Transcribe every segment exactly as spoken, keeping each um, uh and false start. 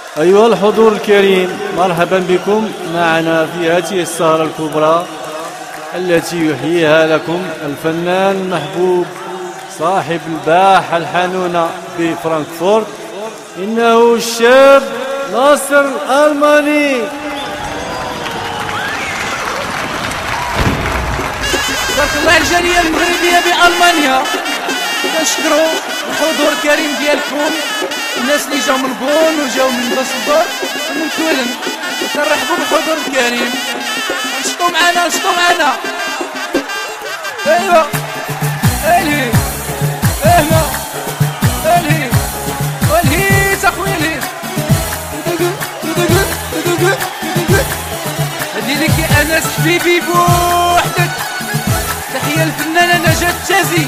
أيها الحضور الكريم، مرحبا بكم معنا في هذه السهرة الكبرى التي يحييها لكم الفنان المحبوب صاحب الباحة الحانونة بفرانكفورت، إنه الشاب ناصر الألماني. بارك الله الجالية المغربية بألمانيا، كنشكروا الحضور الكريم ديالكم، الناس اللي جاو من بون وجاو من بوسلدورف ومن كولن، كنرحبوا بالحضور الكريم. نشطوا معنا نشطوا معنا. ايوا الهي اهلا الهي والهي تاخويا الهي هادي لك يا انس حبيبي بوحدك. تحية للفنانة نجاة التازي.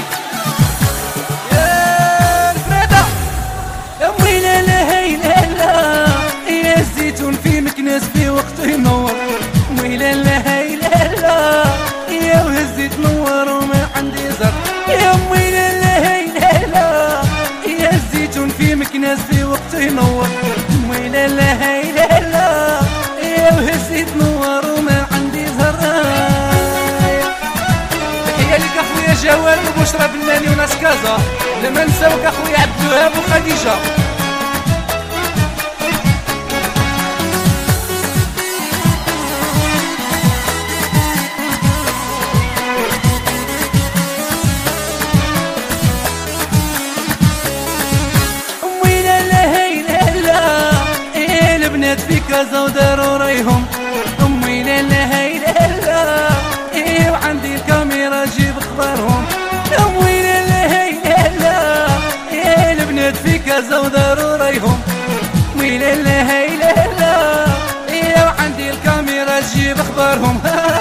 يا الفريدة يا ويلة لا هيلا لا، يا الزيتون في مكناس في وقته ينور. ويلة لا هيلا لا، يا وهزيت نور وما عندي زر. يا ويلة لا هيلا لا، يا الزيتون في مكناس في وقته ينور. ويلة لا هيلا لا، يا وهزيت نور وما عندي زر. لك اخويا جواد وبشرى بناني وناس كازا، لما نساوك اخويا عبد الوهاب وخديجه. ويلا لا هيلا لا، إيه البنات في كازا وداروا رايهم. ويلا لا هيلا لا، إيه وعندي الكاميرا جيب اخبارهم. ويلا لا هيلا لا، إيه البنات في كازا وداروا رايهم. ويلا لا هيلا لا، إيه وعندي الكاميرا جيب اخبارهم.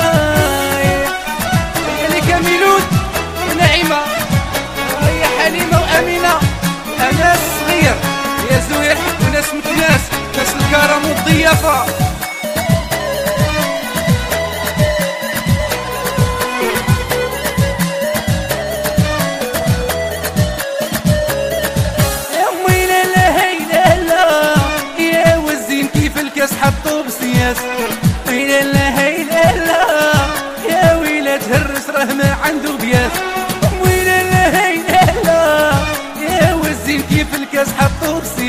هيا لك ميلود ونعيمة، هيا حليمة وأمينة، أناس صغير يا زوير وناس متناس، ناس الكرم والضيافة. حطوا بسياس. ويلا لا هيلا لا، يا ويلة تهرس راه ما عنده بياس. ويلا لا هيلا لا، يا والزين كيف الكاس حطوا بسياس.